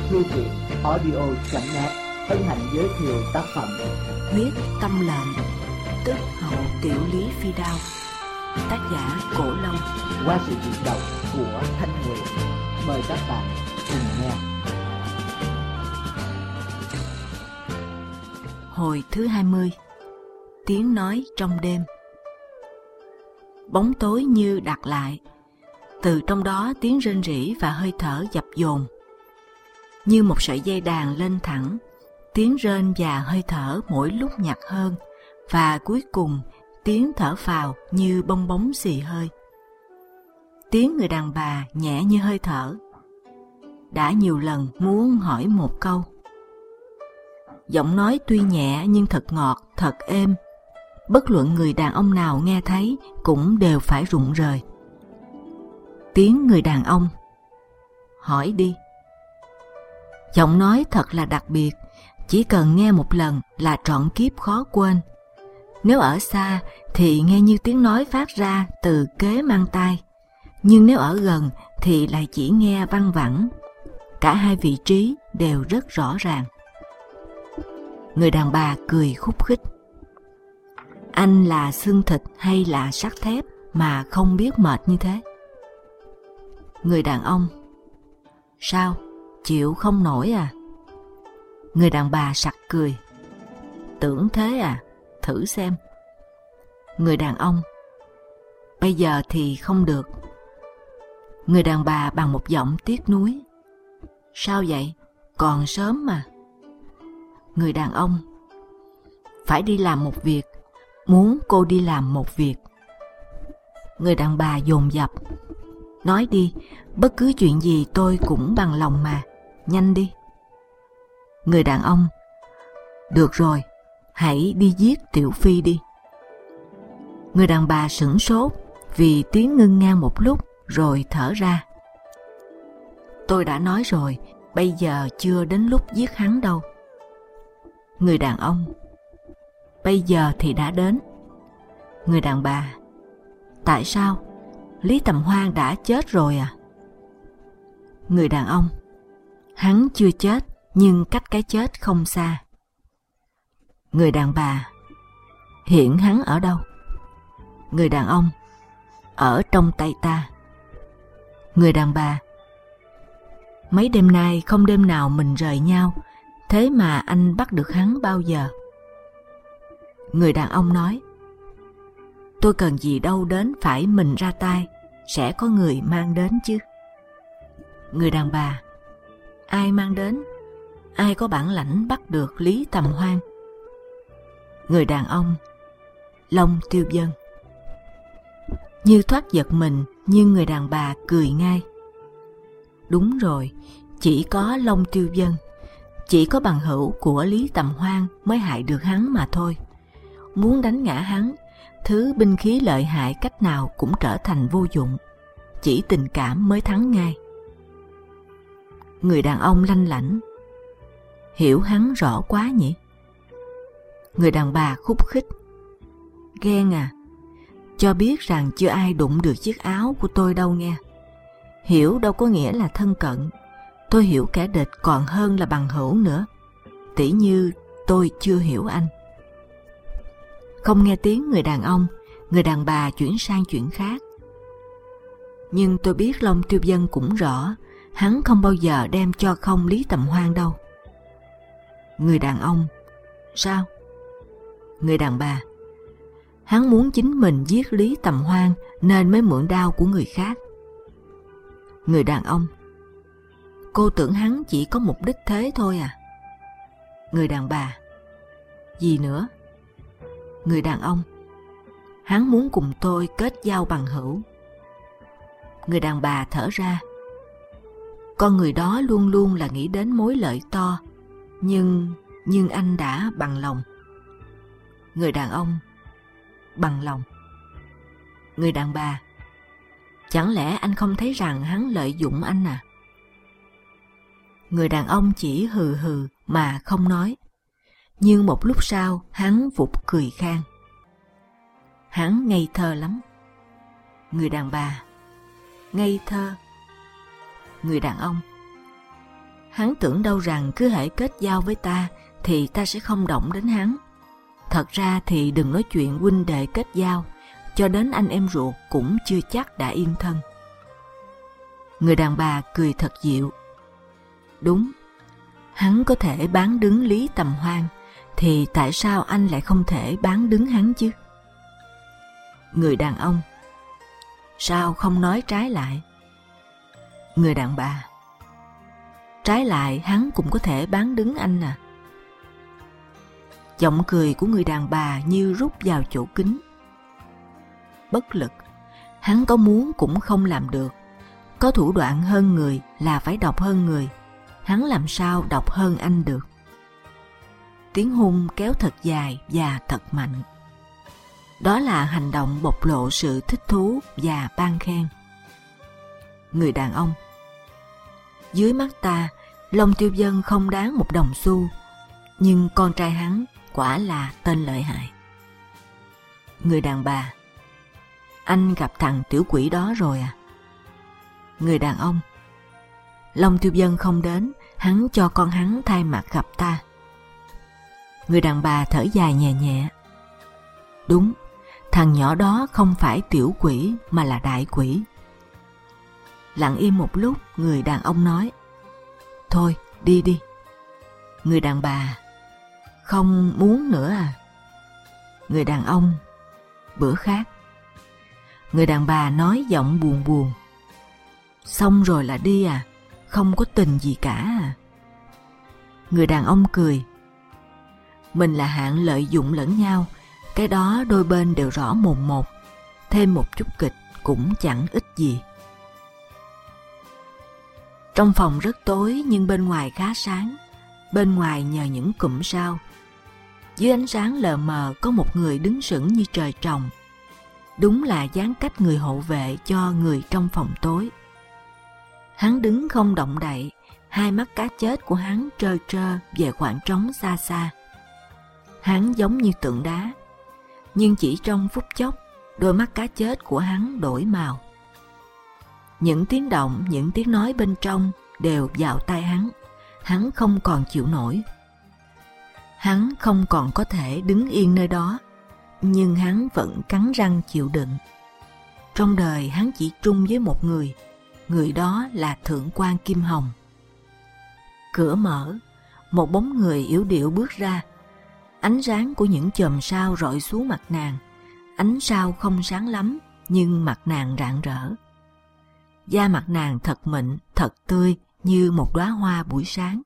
Thư viện audio.net hân hạnh giới thiệu tác phẩm Huyết Tâm Lệnh, tức Hậu Tiểu Lý Phi Đao, tác giả Cổ Long, qua sự diễn đọc của Thanh Nguyệt. Mời các bạn cùng nghe. Hồi thứ 20. Tiếng nói trong đêm. Bóng tối như đặt lại, từ trong đó tiếng rên rỉ và hơi thở dập dồn. Như một sợi dây đàn lên thẳng, tiếng rên và hơi thở mỗi lúc nhạt hơn, và cuối cùng tiếng thở phào như bong bóng xì hơi. Tiếng người đàn bà nhẹ như hơi thở. Đã nhiều lần muốn hỏi một câu. Giọng nói tuy nhẹ nhưng thật ngọt, thật êm. Bất luận người đàn ông nào nghe thấy cũng đều phải rụng rời. Tiếng người đàn ông. Hỏi đi. Giọng nói thật là đặc biệt, chỉ cần nghe một lần là trọn kiếp khó quên. Nếu ở xa thì nghe như tiếng nói phát ra từ kế mang tai, nhưng nếu ở gần thì lại chỉ nghe văng vẳng. Cả hai vị trí đều rất rõ ràng. Người đàn bà cười khúc khích. Anh là xương thịt hay là sắt thép mà không biết mệt như thế? Người đàn ông. Sao? Chịu không nổi à? Người đàn bà sặc cười. Tưởng thế à? Thử xem. Người đàn ông. Bây giờ thì không được. Người đàn bà bằng một giọng tiếc nuối. Sao vậy? Còn sớm mà. Người đàn ông. Phải đi làm một việc. Muốn cô đi làm một việc. Người đàn bà dồn dập. Nói đi, bất cứ chuyện gì tôi cũng bằng lòng mà. Nhanh đi. Người đàn ông. Được rồi, hãy đi giết Tiểu Phi đi. Người đàn bà sửng sốt vì tiếng ngưng ngang một lúc rồi thở ra. Tôi đã nói rồi, bây giờ chưa đến lúc giết hắn đâu. Người đàn ông. Bây giờ thì đã đến. Người đàn bà. Tại sao? Lý Tầm Hoan đã chết rồi à? Người đàn ông. Hắn chưa chết, nhưng cách cái chết không xa. Người đàn bà. Hiện hắn ở đâu? Người đàn ông. Ở trong tay ta. Người đàn bà. Mấy đêm nay không đêm nào mình rời nhau, thế mà anh bắt được hắn bao giờ? Người đàn ông nói. Tôi cần gì đâu đến phải mình ra tay, sẽ có người mang đến chứ. Người đàn bà. Ai mang đến? Ai có bản lãnh bắt được Lý Tầm Hoan? Người đàn ông. Long Tiêu Vân. Như thoát giật mình, nhưng người đàn bà cười ngay. Đúng rồi, chỉ có Long Tiêu Vân, chỉ có bằng hữu của Lý Tầm Hoan mới hại được hắn mà thôi. Muốn đánh ngã hắn, thứ binh khí lợi hại cách nào cũng trở thành vô dụng, chỉ tình cảm mới thắng ngay. Người đàn ông lanh lảnh. Hiểu hắn rõ quá nhỉ? Người đàn bà khúc khích. Ghen à? Cho biết rằng chưa ai đụng được chiếc áo của tôi đâu nghe. Hiểu đâu có nghĩa là thân cận. Tôi hiểu kẻ địch còn hơn là bằng hữu nữa. Tỉ như tôi chưa hiểu anh. Không nghe tiếng người đàn ông, người đàn bà chuyển sang chuyện khác. Nhưng tôi biết Long Tiêu Vân cũng rõ, hắn không bao giờ đem cho không Lý Tầm Hoan đâu. Người đàn ông. Sao? Người đàn bà. Hắn muốn chính mình giết Lý Tầm Hoan nên mới mượn đao của người khác. Người đàn ông. Cô tưởng hắn chỉ có mục đích thế thôi à? Người đàn bà. Gì nữa? Người đàn ông. Hắn muốn cùng tôi kết giao bằng hữu. Người đàn bà thở ra. Con người đó luôn luôn là nghĩ đến mối lợi to, nhưng anh đã bằng lòng. Người đàn ông. Bằng lòng. Người đàn bà. Chẳng lẽ anh không thấy rằng hắn lợi dụng anh à? Người đàn ông chỉ hừ hừ mà không nói. Nhưng một lúc sau hắn vụt cười khan. Hắn ngây thơ lắm. Người đàn bà. Ngây thơ. Người đàn ông. Hắn tưởng đâu rằng cứ hễ kết giao với ta thì ta sẽ không động đến hắn. Thật ra thì đừng nói chuyện huynh đệ kết giao, cho đến anh em ruột cũng chưa chắc đã yên thân. Người đàn bà cười thật dịu. Đúng, hắn có thể bán đứng Lý Tầm Hoan, thì tại sao anh lại không thể bán đứng hắn chứ? Người đàn ông: sao không nói trái lại? Người đàn bà: trái lại hắn cũng có thể bán đứng anh à. Giọng cười của người đàn bà như rút vào chỗ kính. Bất lực, hắn có muốn cũng không làm được. Có thủ đoạn hơn người là phải độc hơn người, hắn làm sao độc hơn anh được. Tiếng hung kéo thật dài và thật mạnh. Đó là hành động bộc lộ sự thích thú và ban khen. Người đàn ông: dưới mắt ta, Long Tiêu Vân không đáng một đồng xu, nhưng con trai hắn quả là tên lợi hại. Người đàn bà: anh gặp thằng tiểu quỷ đó rồi à? Người đàn ông: Long Tiêu Vân không đến, hắn cho con hắn thay mặt gặp ta. Người đàn bà thở dài nhẹ nhẹ. Đúng, thằng nhỏ đó không phải tiểu quỷ mà là đại quỷ. Lặng im một lúc, người đàn ông nói: thôi, đi đi. Người đàn bà: không muốn nữa à? Người đàn ông: bữa khác. Người đàn bà nói giọng buồn buồn: xong rồi là đi à? Không có tình gì cả à? Người đàn ông cười: mình là hạng lợi dụng lẫn nhau, cái đó đôi bên đều rõ mồn một, thêm một chút kịch cũng chẳng ích gì. Trong phòng rất tối nhưng bên ngoài khá sáng, bên ngoài nhờ những cụm sao. Dưới ánh sáng lờ mờ có một người đứng sững như trời trồng. Đúng là dáng cách người hộ vệ cho người trong phòng tối. Hắn đứng không động đậy, hai mắt cá chết của hắn trơ trơ về khoảng trống xa xa. Hắn giống như tượng đá, nhưng chỉ trong phút chốc, đôi mắt cá chết của hắn đổi màu. Những tiếng động, những tiếng nói bên trong đều vào tai hắn không còn chịu nổi. Hắn không còn có thể đứng yên nơi đó, nhưng hắn vẫn cắn răng chịu đựng. Trong đời hắn chỉ trung với một người đó là Thượng quan Kim Hồng. Cửa mở, một bóng người yểu điệu bước ra. Ánh sáng của những chòm sao rọi xuống mặt nàng. Ánh sao không sáng lắm, nhưng mặt nàng rạng rỡ. Da mặt nàng thật mịn, thật tươi như một đóa hoa buổi sáng.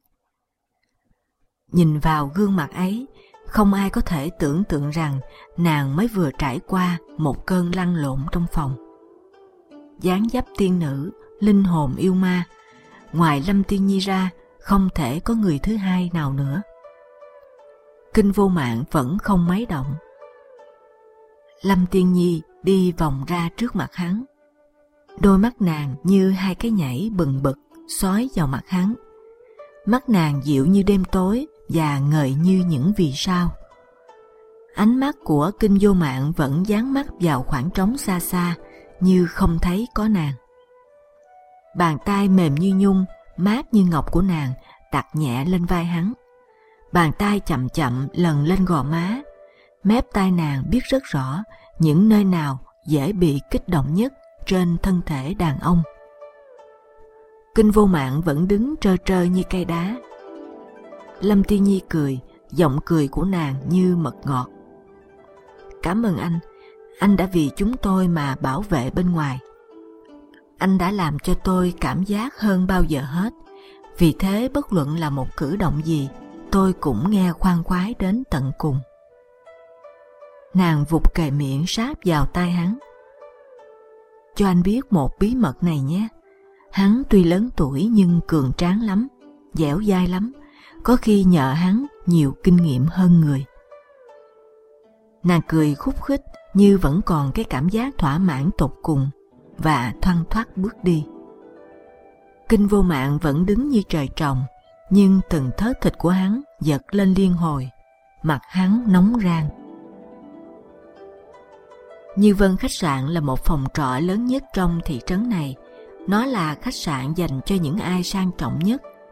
Nhìn vào gương mặt ấy, không ai có thể tưởng tượng rằng nàng mới vừa trải qua một cơn lăn lộn trong phòng. Dáng dấp tiên nữ, linh hồn yêu ma, ngoài Lâm Tiên Nhi ra, không thể có người thứ hai nào nữa. Kinh Vô Mạng vẫn không mấy động. Lâm Tiên Nhi đi vòng ra trước mặt hắn. Đôi mắt nàng như hai cái nhảy bừng bực xói vào mặt hắn. Mắt nàng dịu như đêm tối và ngời như những vì sao. Ánh mắt của Kinh Vô Mạng vẫn dán mắt vào khoảng trống xa xa, như không thấy có nàng. Bàn tay mềm như nhung, mát như ngọc của nàng đặt nhẹ lên vai hắn. Bàn tay chậm chậm lần lên gò má. Mép tai nàng biết rất rõ những nơi nào dễ bị kích động nhất trên thân thể đàn ông. Kinh Vô Mạng vẫn đứng trơ trơ như cây đá. Lâm Tiên Nhi cười, giọng cười của nàng như mật ngọt. Cảm ơn anh đã vì chúng tôi mà bảo vệ bên ngoài. Anh đã làm cho tôi cảm giác hơn bao giờ hết. Vì thế bất luận là một cử động gì, tôi cũng nghe khoan khoái đến tận cùng. Nàng vụt kề miệng sát vào tai hắn. Cho anh biết một bí mật này nhé. Hắn tuy lớn tuổi nhưng cường tráng lắm, dẻo dai lắm, có khi nhờ hắn nhiều kinh nghiệm hơn người. Nàng cười khúc khích như vẫn còn cái cảm giác thỏa mãn tột cùng và thoăn thoắt bước đi. Kinh Vô Mạng vẫn đứng như trời trồng, nhưng từng thớ thịt của hắn giật lên liên hồi, mặt hắn nóng rang. Như Vân khách sạn là một phòng trọ lớn nhất trong thị trấn này. Nó là khách sạn dành cho những ai sang trọng nhất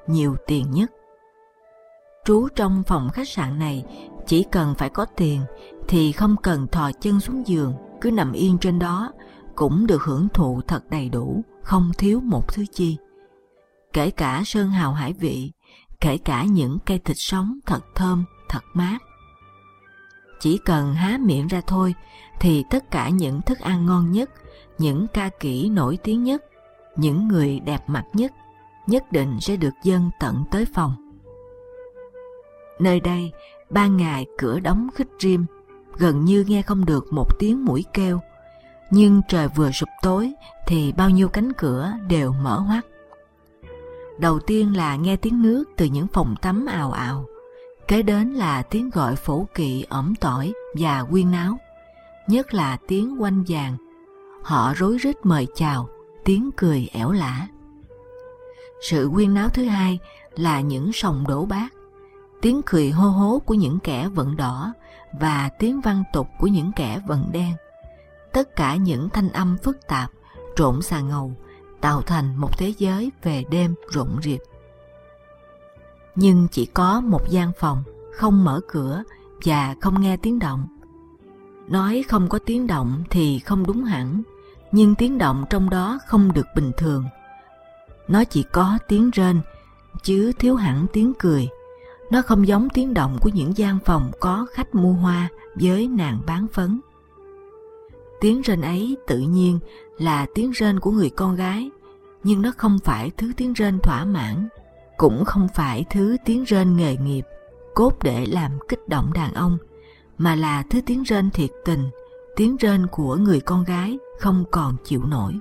nhiều tiền nhất. Trú trong phòng khách sạn này chỉ cần phải có tiền thì không cần thò chân xuống giường, cứ nằm yên trên đó cũng được hưởng thụ thật đầy đủ, không thiếu một thứ chi. Kể cả sơn hào hải vị, kể cả những cây thịt sống thật thơm, thật mát. Chỉ cần há miệng ra thôi thì tất cả những thức ăn ngon nhất, những ca kỹ nổi tiếng nhất, những người đẹp mặt nhất định sẽ được dâng tận tới phòng. Nơi đây, ban ngày cửa đóng khít rim, gần như nghe không được một tiếng muỗi kêu, nhưng trời vừa sụp tối thì bao nhiêu cánh cửa đều mở hoắt. Đầu tiên là nghe tiếng nước từ những phòng tắm ào ào, kế đến là tiếng gọi phổ kỵ ỏm tỏi và huyên náo, nhất là tiếng oanh vàng. Họ rối rít mời chào, tiếng cười ẻo lả. Sự huyên náo thứ hai là những sòng đổ bát, tiếng cười hô hố của những kẻ vận đỏ và tiếng văn tục của những kẻ vận đen. Tất cả những thanh âm phức tạp trộn xà ngầu tạo thành một thế giới về đêm rộn rịp. Nhưng chỉ có một gian phòng không mở cửa và không nghe tiếng động. Nói không có tiếng động thì không đúng hẳn, nhưng tiếng động trong đó không được bình thường. Nó chỉ có tiếng rên, chứ thiếu hẳn tiếng cười. Nó không giống tiếng động của những gian phòng có khách mua hoa với nàng bán phấn. Tiếng rên ấy tự nhiên là tiếng rên của người con gái, nhưng nó không phải thứ tiếng rên thỏa mãn, cũng không phải thứ tiếng rên nghề nghiệp, cốt để làm kích động đàn ông, mà là thứ tiếng rên thiệt tình, tiếng rên của người con gái không còn chịu nổi.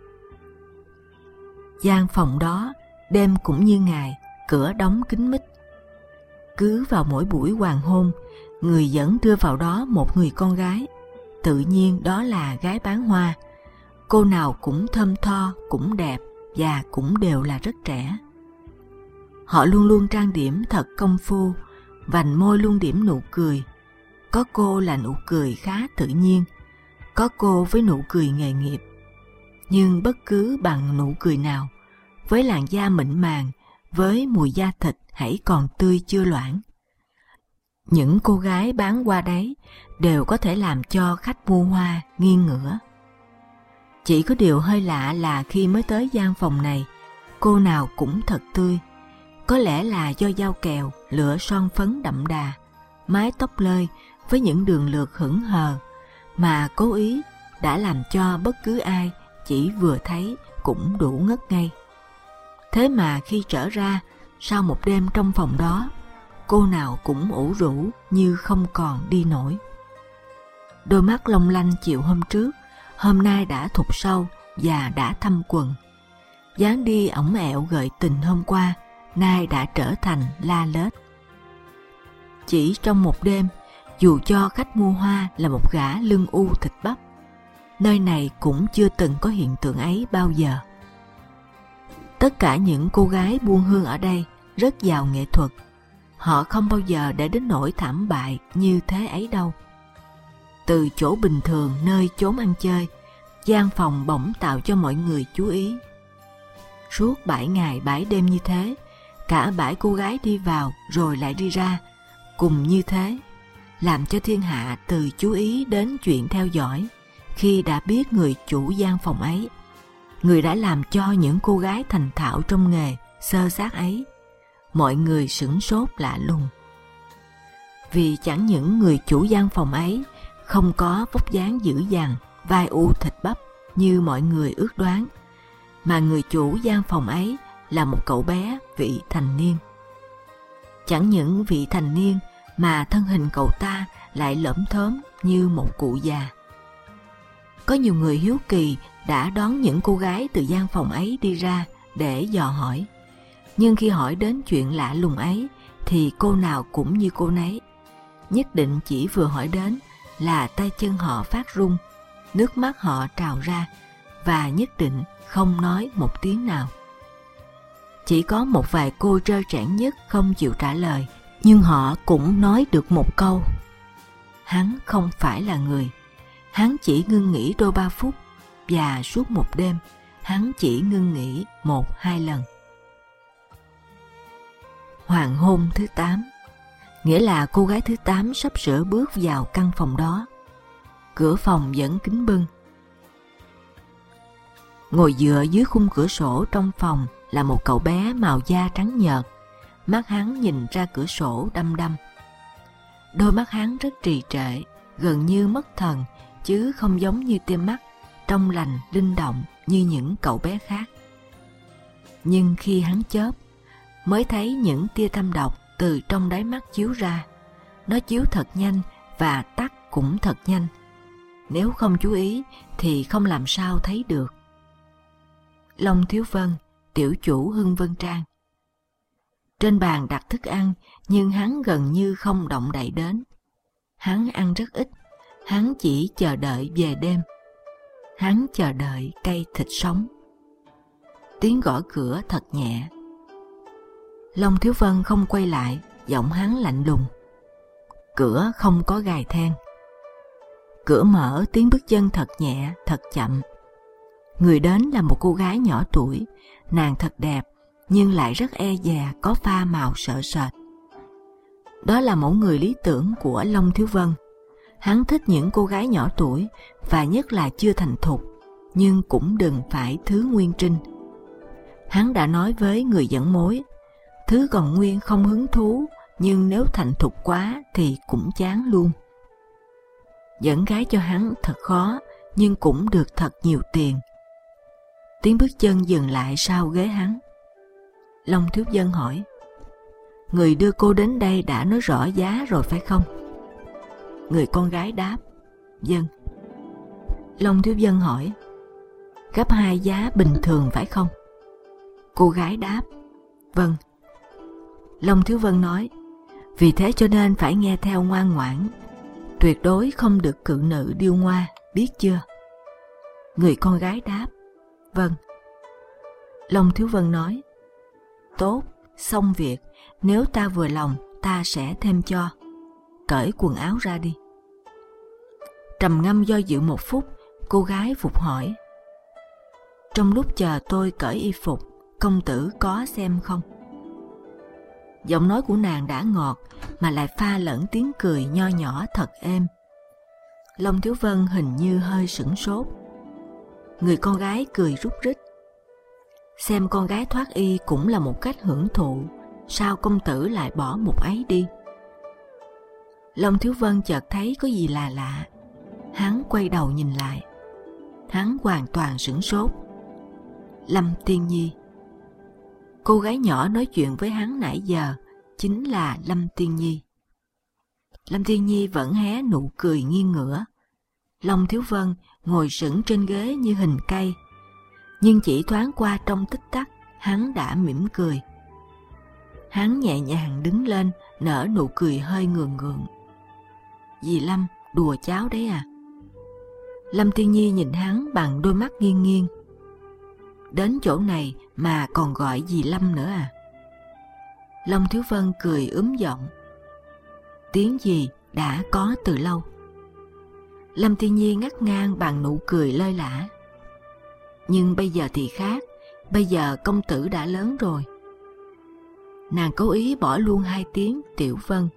Gian phòng đó, đêm cũng như ngày, cửa đóng kín mít. Cứ vào mỗi buổi hoàng hôn, người dẫn đưa vào đó một người con gái, tự nhiên đó là gái bán hoa. Cô nào cũng thơm tho, cũng đẹp và cũng đều là rất trẻ. Họ luôn luôn trang điểm thật công phu, vành môi luôn điểm nụ cười. Có cô là nụ cười khá tự nhiên, có cô với nụ cười nghề nghiệp. Nhưng bất cứ bằng nụ cười nào, với làn da mịn màng, với mùi da thịt hãy còn tươi chưa loãng, những cô gái bán hoa đấy đều có thể làm cho khách mua hoa nghiêng ngửa. Chỉ có điều hơi lạ là khi mới tới gian phòng này, cô nào cũng thật tươi. Có lẽ là do dao kèo, lửa son phấn đậm đà, mái tóc lơi với những đường lược hững hờ, mà cố ý đã làm cho bất cứ ai chỉ vừa thấy cũng đủ ngất ngây. Thế mà khi trở ra, sau một đêm trong phòng đó, cô nào cũng ủ rũ như không còn đi nổi. Đôi mắt long lanh chiều hôm trước, hôm nay đã thụt sâu và đã thâm quầng. Dáng đi ổng ẹo gợi tình hôm qua, nay đã trở thành la lết. Chỉ trong một đêm, dù cho khách mua hoa là một gã lưng u thịt bắp, nơi này cũng chưa từng có hiện tượng ấy bao giờ. Tất cả những cô gái buôn hương ở đây rất giàu nghệ thuật. Họ không bao giờ để đến nỗi thảm bại như thế ấy đâu. Từ chỗ bình thường nơi chốn ăn chơi, gian phòng bỗng tạo cho mọi người chú ý. Suốt 7 ngày 7 đêm như thế, cả 7 cô gái đi vào rồi lại đi ra, cùng như thế, làm cho thiên hạ từ chú ý đến chuyện theo dõi. Khi đã biết người chủ gian phòng ấy, người đã làm cho những cô gái thành thạo trong nghề xơ xác ấy, mọi người sửng sốt lạ lùng. Vì chẳng những người chủ gian phòng ấy không có vóc dáng dữ dằn, vai u thịt bắp như mọi người ước đoán, mà người chủ gian phòng ấy là một cậu bé vị thành niên. Chẳng những vị thành niên mà thân hình cậu ta lại lởm thớm như một cụ già. Có nhiều người hiếu kỳ đã đón những cô gái từ gian phòng ấy đi ra để dò hỏi. Nhưng khi hỏi đến chuyện lạ lùng ấy thì cô nào cũng như cô nấy. Nhất định chỉ vừa hỏi đến là tay chân họ phát run, nước mắt họ trào ra và nhất định không nói một tiếng nào. Chỉ có một vài cô trơ trẽn nhất không chịu trả lời, nhưng họ cũng nói được một câu: hắn không phải là người. Hắn chỉ ngưng nghỉ đôi 3 phút, và suốt một đêm hắn chỉ ngưng nghỉ 1-2 lần. Hoàng hôn thứ 8, nghĩa là cô gái thứ 8 sắp sửa bước vào căn phòng đó. Cửa phòng vẫn kín bưng. Ngồi dựa dưới khung cửa sổ trong phòng là một cậu bé màu da trắng nhợt. Mắt hắn nhìn ra cửa sổ đăm đăm. Đôi mắt hắn rất trì trệ, gần như mất thần, chứ không giống như tia mắt trong lành linh động như những cậu bé khác. Nhưng khi hắn chớp, mới thấy những tia thâm độc từ trong đáy mắt chiếu ra. Nó chiếu thật nhanh và tắt cũng thật nhanh. Nếu không chú ý thì không làm sao thấy được. Long Thiếu Vân, tiểu chủ Hưng Vân Trang. Trên bàn đặt thức ăn, nhưng hắn gần như không động đậy đến. Hắn ăn rất ít, hắn chỉ chờ đợi về đêm. Hắn chờ đợi cây thịt sống. Tiếng gõ cửa thật nhẹ. Long Thiếu Vân không quay lại, giọng hắn lạnh lùng. Cửa không có gài then. Cửa mở, tiếng bước chân thật nhẹ, thật chậm. Người đến là một cô gái nhỏ tuổi, nàng thật đẹp, nhưng lại rất e dè, có pha màu sợ sệt. Đó là mẫu người lý tưởng của Long Thiếu Vân. Hắn thích những cô gái nhỏ tuổi, và nhất là chưa thành thục, nhưng cũng đừng phải thứ nguyên trinh. Hắn đã nói với người dẫn mối, thứ còn nguyên không hứng thú, nhưng nếu thành thục quá thì cũng chán luôn. Dẫn gái cho hắn thật khó, nhưng cũng được thật nhiều tiền. Tiếng bước chân dừng lại sau ghế hắn. Long Thiếu Vân hỏi, người đưa cô đến đây đã nói rõ giá rồi phải không? Người con gái đáp, vâng. Long Thiếu Vân hỏi, gấp 2 giá bình thường phải không? Cô gái đáp, vâng. Long Thiếu Vân nói, vì thế cho nên phải nghe theo ngoan ngoãn, tuyệt đối không được cự nữ điêu ngoa, biết chưa? Người con gái đáp, vâng. Long Thiếu Vân nói, tốt, xong việc, nếu ta vừa lòng, ta sẽ thêm cho. Cởi quần áo ra đi. Trầm ngâm do dự một phút, cô gái phục hỏi, trong lúc chờ tôi cởi y phục, công tử có xem không? Giọng nói của nàng đã ngọt, mà lại pha lẫn tiếng cười nho nhỏ thật êm. Long Thiếu Vân hình như hơi sửng sốt. Người con gái cười rúc rích. Xem con gái thoát y cũng là một cách hưởng thụ, sao công tử lại bỏ một ấy đi? Long Thiếu Vân chợt thấy có gì là lạ. Hắn quay đầu nhìn lại. Hắn hoàn toàn sửng sốt. Lâm Tiên Nhi. Cô gái nhỏ nói chuyện với hắn nãy giờ chính là Lâm Tiên Nhi. Lâm Tiên Nhi vẫn hé nụ cười nghiêng ngửa. Long Thiếu Vân ngồi sững trên ghế như hình cây, nhưng chỉ thoáng qua trong tích tắc, hắn đã mỉm cười. Hắn nhẹ nhàng đứng lên, nở nụ cười hơi ngượng ngượng. Dì Lâm, đùa cháu đấy à? Lâm Tiên Nhi nhìn hắn bằng đôi mắt nghiêng nghiêng. Đến chỗ này mà còn gọi dì Lâm nữa à? Long Thiếu Vân cười giọng. Tiếng gì đã có từ lâu. Lâm Tiên Nhi ngắt ngang bằng nụ cười lơi lả. Nhưng bây giờ thì khác, bây giờ công tử đã lớn rồi. Nàng cố ý bỏ luôn 2 tiếng Tiểu Vân.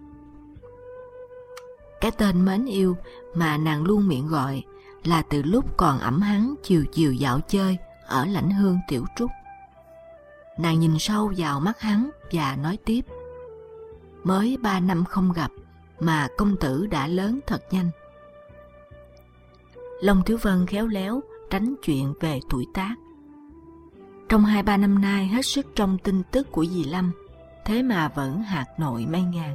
Cái tên mến yêu mà nàng luôn miệng gọi là từ lúc còn ẵm hắn chiều chiều dạo chơi ở Lãnh Hương Tiểu Trúc. Nàng nhìn sâu vào mắt hắn và nói tiếp, mới 3 năm không gặp mà công tử đã lớn thật nhanh. Long Thiếu Vân khéo léo tránh chuyện về tuổi tác. Trong 2-3 năm nay hết sức trong tin tức của dì Lâm, thế mà vẫn hạt nội mây ngàn.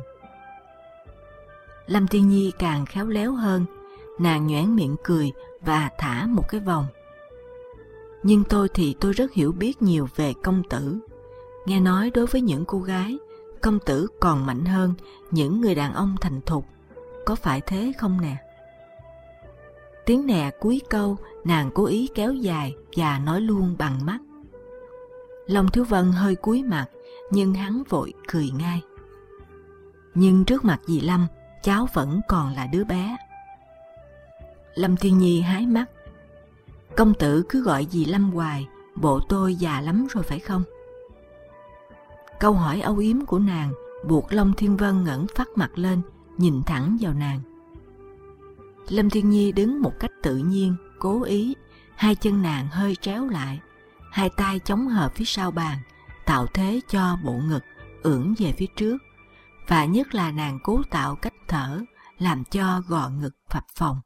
Lâm Tiên Nhi càng khéo léo hơn, nàng nhoẻn miệng cười và thả một cái vòng. Nhưng tôi thì tôi rất hiểu biết nhiều về công tử. Nghe nói đối với những cô gái, công tử còn mạnh hơn những người đàn ông thành thục. Có phải thế không nè? Tiếng nè cuối câu nàng cố ý kéo dài và nói luôn bằng mắt. Long Thiếu Vân hơi cúi mặt, nhưng hắn vội cười ngay. Nhưng trước mặt dì Lâm, cháu vẫn còn là đứa bé. Lâm Tiên Nhi hái mắt. Công tử cứ gọi dì Lâm hoài, bộ tôi già lắm rồi phải không? Câu hỏi âu yếm của nàng buộc Long Thiên Vân ngẩng phát mặt lên, nhìn thẳng vào nàng. Lâm Thiên Nhi đứng một cách tự nhiên, cố ý, hai chân nàng hơi tréo lại, hai tay chống hợp phía sau bàn, tạo thế cho bộ ngực ưỡn về phía trước, và nhất là nàng cố tạo cách thở làm cho gò ngực phập phồng.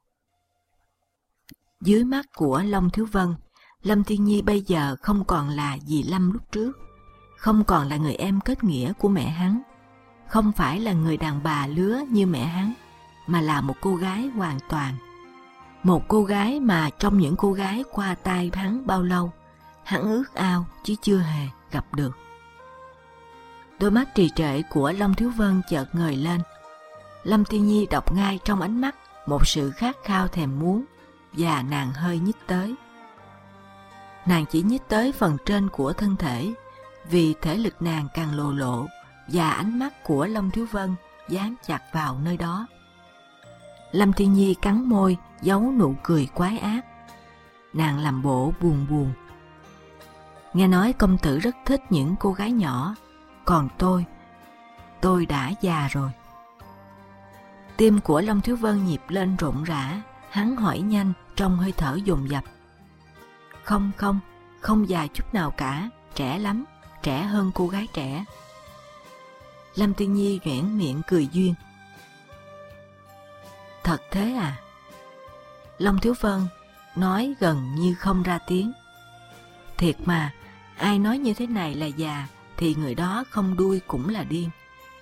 Dưới mắt của Long Thiếu Vân, Lâm Thiên Nhi bây giờ không còn là dì Lâm lúc trước, không còn là người em kết nghĩa của mẹ hắn, không phải là người đàn bà lứa như mẹ hắn, mà là một cô gái hoàn toàn. Một cô gái mà trong những cô gái qua tay hắn bao lâu, hắn ước ao chứ chưa hề gặp được. Đôi mắt trì trệ của Long Thiếu Vân chợt ngời lên. Lâm Thiên Nhi đọc ngay trong ánh mắt một sự khát khao thèm muốn, và nàng hơi nhích tới. Nàng chỉ nhích tới phần trên của thân thể, vì thể lực nàng càng lồ lộ, và ánh mắt của Long Thiếu Vân dán chặt vào nơi đó. Lâm Thiên Nhi cắn môi, giấu nụ cười quái ác. Nàng làm bộ buồn buồn. Nghe nói công tử rất thích những cô gái nhỏ, còn tôi đã già rồi. Tim của Long Thiếu Vân nhịp lên rộn rã, hắn hỏi nhanh trong hơi thở dồn dập. Không già chút nào cả, trẻ lắm, trẻ hơn cô gái trẻ. Lâm Thiên Nhi nhoẻn miệng cười duyên. Thật thế à? Long Thiếu Vân nói gần như không ra tiếng. Thiệt mà, ai nói như thế này là già thì người đó không đuôi cũng là điên.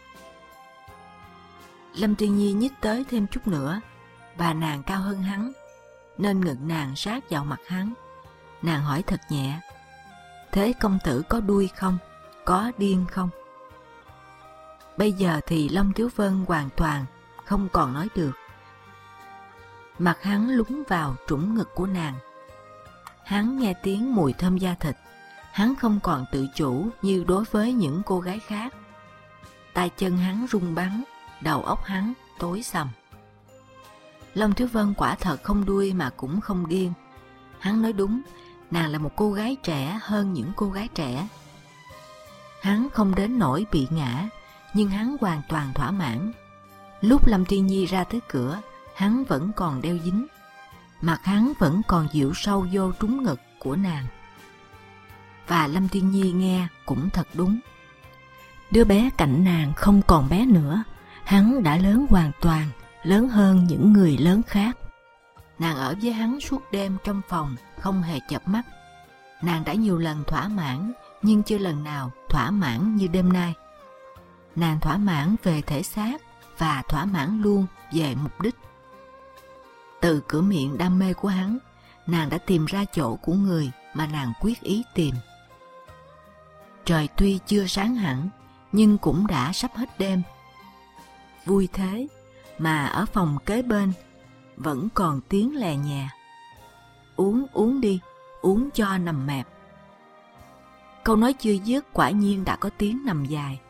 Lâm Thiên Nhi nhích tới thêm chút nữa, và nàng cao hơn hắn, nên ngực nàng sát vào mặt hắn. Nàng hỏi thật nhẹ, thế công tử có đuôi không? Có điên không? Bây giờ thì Long Thiếu Vân hoàn toàn không còn nói được. Mặt hắn lún vào trũng ngực của nàng. Hắn nghe tiếng mùi thơm da thịt. Hắn không còn tự chủ như đối với những cô gái khác. Tay chân hắn rung bắn, đầu óc hắn tối sầm. Long Thiếu Vân quả thật không đuôi mà cũng không điên. Hắn nói đúng, nàng là một cô gái trẻ hơn những cô gái trẻ. Hắn không đến nỗi bị ngã, nhưng hắn hoàn toàn thỏa mãn. Lúc Lâm Thiên Nhi ra tới cửa, hắn vẫn còn đeo dính. Mặt hắn vẫn còn dịu sâu vô trúng ngực của nàng. Và Lâm Thiên Nhi nghe cũng thật đúng. Đứa bé cạnh nàng không còn bé nữa. Hắn đã lớn hoàn toàn, lớn hơn những người lớn khác. Nàng ở với hắn suốt đêm trong phòng, không hề chợp mắt. Nàng đã nhiều lần thỏa mãn, nhưng chưa lần nào thỏa mãn như đêm nay. Nàng thỏa mãn về thể xác và thỏa mãn luôn về mục đích. Từ cửa miệng đam mê của hắn, nàng đã tìm ra chỗ của người mà nàng quyết ý tìm. Trời tuy chưa sáng hẳn, nhưng cũng đã sắp hết đêm. Vui thế mà ở phòng kế bên vẫn còn tiếng lè nhè. Uống đi, uống cho nằm mẹp. Câu nói chưa dứt quả nhiên đã có tiếng nằm dài.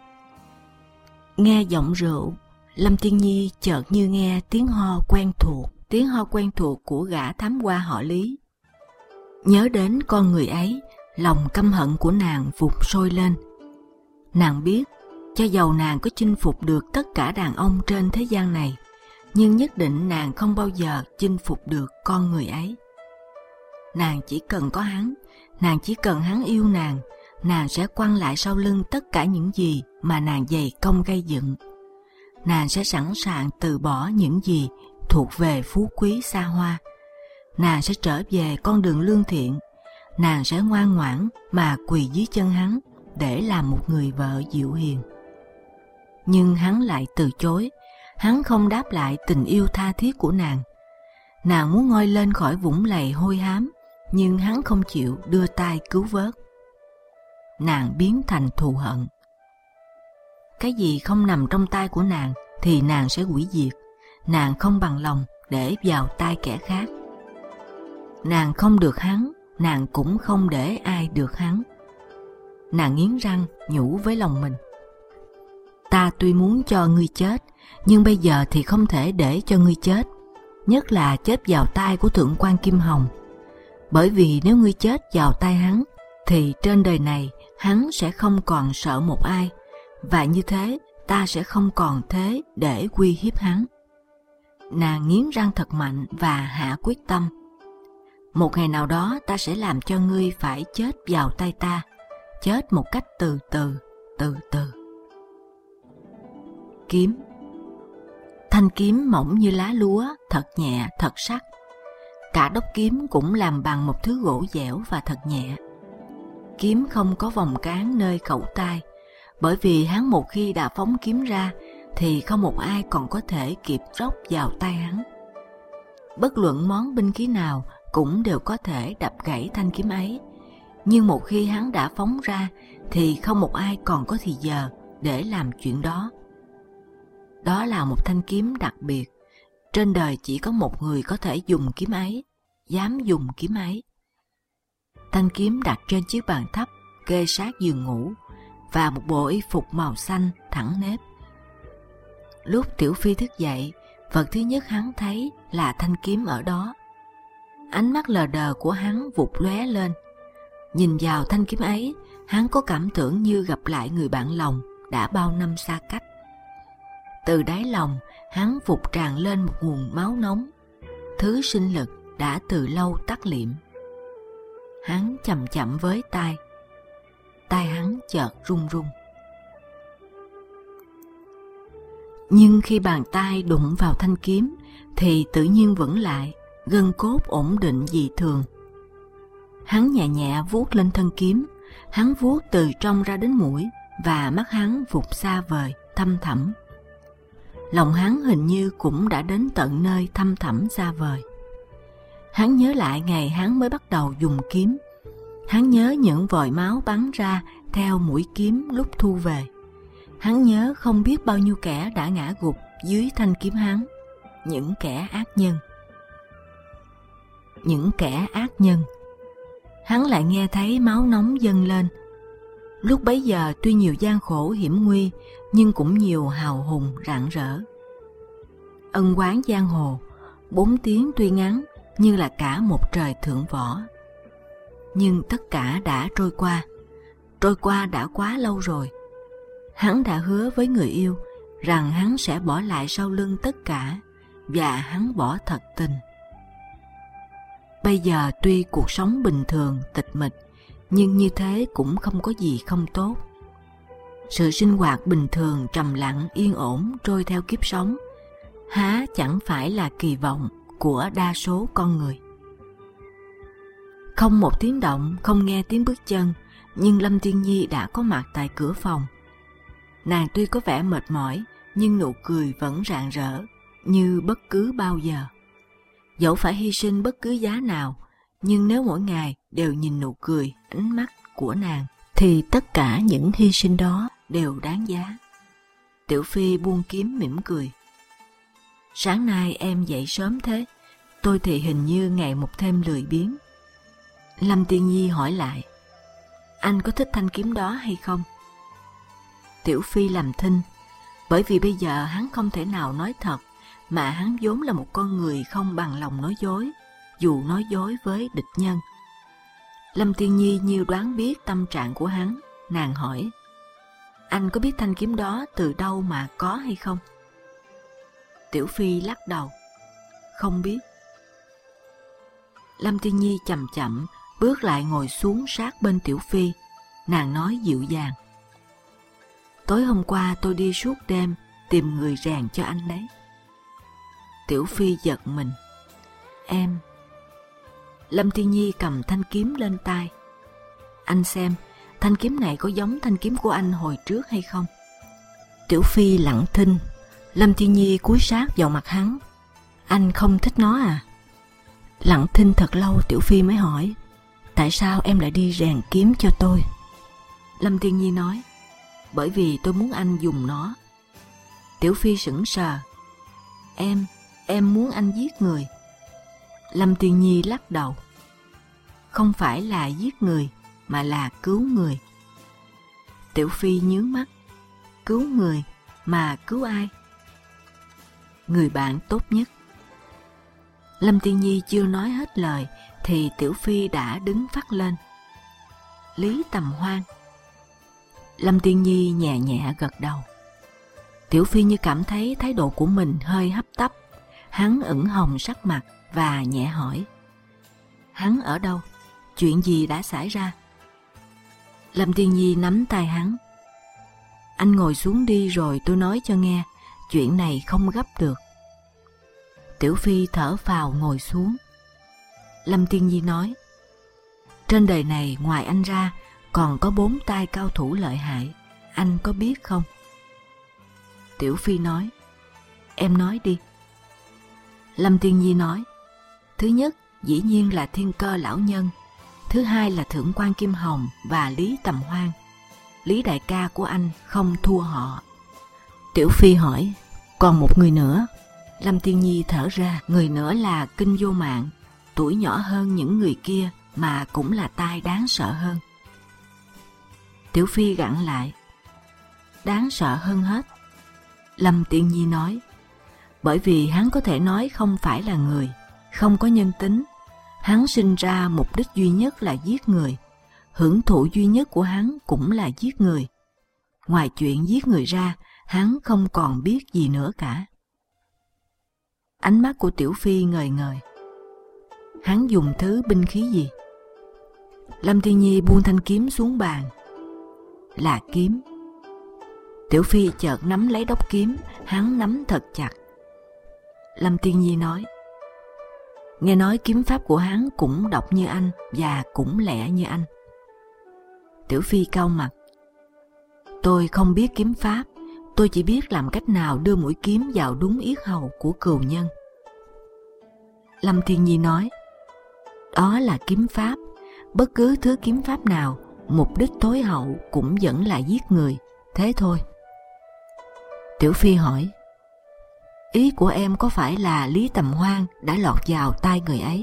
Nghe giọng rượu, Lâm Thiên Nhi chợt như nghe tiếng ho quen thuộc. Tiếng ho quen thuộc của gã thám hoa họ Lý. Nhớ đến con người ấy, lòng căm hận của nàng vụt sôi lên. Nàng biết, cho dầu nàng có chinh phục được tất cả đàn ông trên thế gian này, nhưng nhất định nàng không bao giờ chinh phục được con người ấy. Nàng chỉ cần có hắn, nàng chỉ cần hắn yêu nàng sẽ quăng lại sau lưng tất cả những gì mà nàng dày công gây dựng. Nàng sẽ sẵn sàng từ bỏ những gì thuộc về phú quý xa hoa. Nàng sẽ trở về con đường lương thiện. Nàng sẽ ngoan ngoãn mà quỳ dưới chân hắn để làm một người vợ dịu hiền. Nhưng hắn lại từ chối. Hắn không đáp lại tình yêu tha thiết của nàng. Nàng muốn ngoi lên khỏi vũng lầy hôi hám, nhưng hắn không chịu đưa tay cứu vớt. Nàng biến thành thù hận. Cái gì không nằm trong tay của nàng thì nàng sẽ hủy diệt. Nàng không bằng lòng để vào tay kẻ khác. Nàng không được hắn, nàng cũng không để ai được hắn. Nàng nghiến răng nhủ với lòng mình. Ta tuy muốn cho ngươi chết, nhưng bây giờ thì không thể để cho ngươi chết, nhất là chết vào tay của thượng quan Kim Hồng. Bởi vì nếu ngươi chết vào tay hắn, thì trên đời này hắn sẽ không còn sợ một ai, và như thế ta sẽ không còn thế để uy hiếp hắn. Nàng nghiến răng thật mạnh và hạ quyết tâm. Một ngày nào đó ta sẽ làm cho ngươi phải chết vào tay ta, chết một cách từ từ, từ từ. Kiếm. Thanh kiếm mỏng như lá lúa, thật nhẹ, thật sắc. Cả đốc kiếm cũng làm bằng một thứ gỗ dẻo và thật nhẹ. Kiếm không có vòng cán nơi khẩu tai, bởi vì hắn một khi đã phóng kiếm ra thì không một ai còn có thể kịp róc vào tay hắn. Bất luận món binh khí nào cũng đều có thể đập gãy thanh kiếm ấy, nhưng một khi hắn đã phóng ra thì không một ai còn có thì giờ để làm chuyện đó. Đó là một thanh kiếm đặc biệt. Trên đời chỉ có một người có thể dùng kiếm ấy, dám dùng kiếm ấy. Thanh kiếm đặt trên chiếc bàn thấp kê sát giường ngủ và một bộ y phục màu xanh thẳng nếp. Lúc Tiểu Phi thức dậy, vật thứ nhất hắn thấy là thanh kiếm ở đó. Ánh mắt lờ đờ của hắn vụt lóe lên. Nhìn vào thanh kiếm ấy, hắn có cảm tưởng như gặp lại người bạn lòng đã bao năm xa cách. Từ đáy lòng, hắn vụt tràn lên một nguồn máu nóng, thứ sinh lực đã từ lâu tắt liệm. Hắn chậm chậm với tay. Tay hắn chợt run run. Nhưng khi bàn tay đụng vào thanh kiếm thì tự nhiên vững lại, gân cốt ổn định dị thường. Hắn nhẹ nhẹ vuốt lên thân kiếm, hắn vuốt từ trong ra đến mũi và mắt hắn vụt xa vời, thăm thẳm. Lòng hắn hình như cũng đã đến tận nơi thăm thẳm xa vời. Hắn nhớ lại ngày hắn mới bắt đầu dùng kiếm. Hắn nhớ những vòi máu bắn ra theo mũi kiếm lúc thu về. Hắn nhớ không biết bao nhiêu kẻ đã ngã gục dưới thanh kiếm hắn, những kẻ ác nhân. Những kẻ ác nhân. Hắn lại nghe thấy máu nóng dâng lên. Lúc bấy giờ tuy nhiều gian khổ hiểm nguy, nhưng cũng nhiều hào hùng rạng rỡ. Ân oán giang hồ, 4 tiếng tuy ngắn, nhưng là cả một trời thượng võ. Nhưng tất cả đã trôi qua đã quá lâu rồi. Hắn đã hứa với người yêu rằng hắn sẽ bỏ lại sau lưng tất cả, và hắn bỏ thật tình. Bây giờ tuy cuộc sống bình thường, tịch mịch, nhưng như thế cũng không có gì không tốt. Sự sinh hoạt bình thường, trầm lặng, yên ổn trôi theo kiếp sống, há chẳng phải là kỳ vọng của đa số con người. Không một tiếng động, không nghe tiếng bước chân, nhưng Lâm Tiên Nhi đã có mặt tại cửa phòng. Nàng tuy có vẻ mệt mỏi, nhưng nụ cười vẫn rạng rỡ, như bất cứ bao giờ. Dẫu phải hy sinh bất cứ giá nào, nhưng nếu mỗi ngày đều nhìn nụ cười, ánh mắt của nàng, thì tất cả những hy sinh đó đều đáng giá. Tiểu Phi buông kiếm mỉm cười. Sáng nay em dậy sớm thế, tôi thì hình như ngày một thêm lười biếng. Lâm Tiên Nhi hỏi lại, anh có thích thanh kiếm đó hay không? Tiểu Phi làm thinh, bởi vì bây giờ hắn không thể nào nói thật, mà hắn vốn là một con người không bằng lòng nói dối, dù nói dối với địch nhân. Lâm Tiên Nhi như đoán biết tâm trạng của hắn, nàng hỏi, anh có biết thanh kiếm đó từ đâu mà có hay không? Tiểu Phi lắc đầu, không biết. Lâm Tiên Nhi chậm chậm bước lại ngồi xuống sát bên Tiểu Phi, nàng nói dịu dàng, tối hôm qua tôi đi suốt đêm tìm người rèn cho anh đấy. Tiểu Phi giật mình, em. Lâm Tiên Nhi cầm thanh kiếm lên tay, anh xem, thanh kiếm này có giống thanh kiếm của anh hồi trước hay không? Tiểu Phi lặng thinh. Lâm Tiên Nhi cúi sát vào mặt hắn, anh không thích nó à? Lặng thinh thật lâu, Tiểu Phi mới hỏi, tại sao em lại đi rèn kiếm cho tôi? Lâm Tiên Nhi nói, bởi vì tôi muốn anh dùng nó. Tiểu Phi sững sờ, em muốn anh giết người. Lâm Tiên Nhi lắc đầu, không phải là giết người, mà là cứu người. Tiểu Phi nhướng mắt, cứu người, mà cứu ai? Người bạn tốt nhất. Lâm Tiên Nhi chưa nói hết lời thì Tiểu Phi đã đứng phắt lên. Lý Tầm Hoan. Lâm Tiên Nhi nhẹ nhẹ gật đầu. Tiểu Phi như cảm thấy thái độ của mình hơi hấp tấp. Hắn ửng hồng sắc mặt và nhẹ hỏi: Hắn ở đâu? Chuyện gì đã xảy ra? Lâm Tiên Nhi nắm tay hắn: Anh ngồi xuống đi rồi tôi nói cho nghe, chuyện này không gấp được. Tiểu Phi thở phào ngồi xuống. Lâm Tiên Nhi nói: Trên đời này ngoài anh ra còn có 4 tay cao thủ lợi hại, anh có biết không? Tiểu Phi nói: Em nói đi. Lâm Tiên Nhi nói: Thứ nhất dĩ nhiên là Thiên Cơ lão nhân, thứ hai là Thượng quan Kim Hồng và Lý Tầm Hoan. Lý đại ca của anh không thua họ. Tiểu Phi hỏi: Còn một người nữa? Lâm Tiên Nhi thở ra: Người nữa là Kinh Vô Mạng, tuổi nhỏ hơn những người kia mà cũng là tai đáng sợ hơn. Tiểu Phi gặn lại: Đáng sợ hơn hết. Lâm Tiên Nhi nói: Bởi vì hắn có thể nói không phải là người, không có nhân tính. Hắn sinh ra mục đích duy nhất là giết người, hưởng thụ duy nhất của hắn cũng là giết người. Ngoài chuyện giết người ra, hắn không còn biết gì nữa cả. Ánh mắt của Tiểu Phi ngời ngời. Hắn dùng thứ binh khí gì? Lâm Tiên Nhi buông thanh kiếm xuống bàn. Là kiếm. Tiểu Phi chợt nắm lấy đốc kiếm, hắn nắm thật chặt. Lâm Tiên Nhi nói: Nghe nói kiếm pháp của hắn cũng độc như anh và cũng lẹ như anh. Tiểu Phi cau mặt: Tôi không biết kiếm pháp, tôi chỉ biết làm cách nào đưa mũi kiếm vào đúng yết hầu của cừu nhân. Lâm Tiên Nhi nói: Đó là kiếm pháp, bất cứ thứ kiếm pháp nào, mục đích tối hậu cũng vẫn là giết người, thế thôi. Tiểu Phi hỏi: Ý của em có phải là Lý Tầm Hoan đã lọt vào tay người ấy?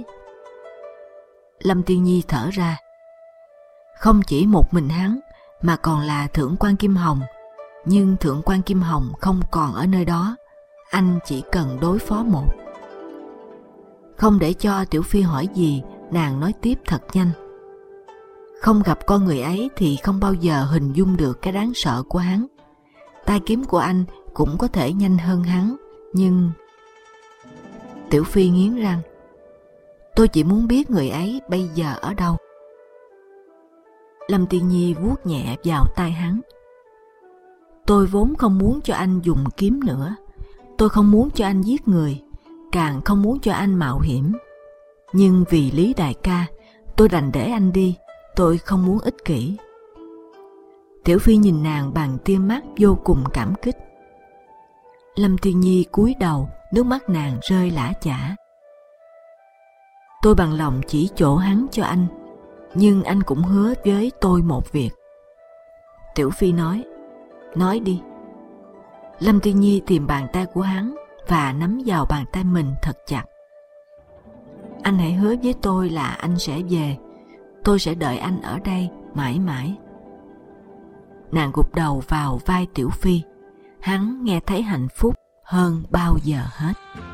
Lâm Tiên Nhi thở ra: Không chỉ một mình hắn, mà còn là Thượng quan Kim Hồng. Nhưng Thượng quan Kim Hồng không còn ở nơi đó, anh chỉ cần đối phó một. Không để cho Tiểu Phi hỏi gì, nàng nói tiếp thật nhanh: Không gặp con người ấy thì không bao giờ hình dung được cái đáng sợ của hắn. Tay kiếm của anh cũng có thể nhanh hơn hắn, nhưng... Tiểu Phi nghiến răng: Tôi chỉ muốn biết người ấy bây giờ ở đâu. Lâm Tiên Nhi vuốt nhẹ vào tai hắn: Tôi vốn không muốn cho anh dùng kiếm nữa. Tôi không muốn cho anh giết người, càng không muốn cho anh mạo hiểm. Nhưng vì Lý đại ca, tôi đành để anh đi. Tôi không muốn ích kỷ. Tiểu Phi nhìn nàng bằng tia mắt vô cùng cảm kích. Lâm Tiên Nhi cúi đầu, nước mắt nàng rơi lã chã. Tôi bằng lòng chỉ chỗ hắn cho anh, nhưng anh cũng hứa với tôi một việc. Tiểu Phi nói: Nói đi. Lâm Tiên Nhi tìm bàn tay của hắn và nắm vào bàn tay mình thật chặt. Anh hãy hứa với tôi là anh sẽ về. Tôi sẽ đợi anh ở đây mãi mãi. Nàng gục đầu vào vai Tiểu Phi. Hắn nghe thấy hạnh phúc hơn bao giờ hết.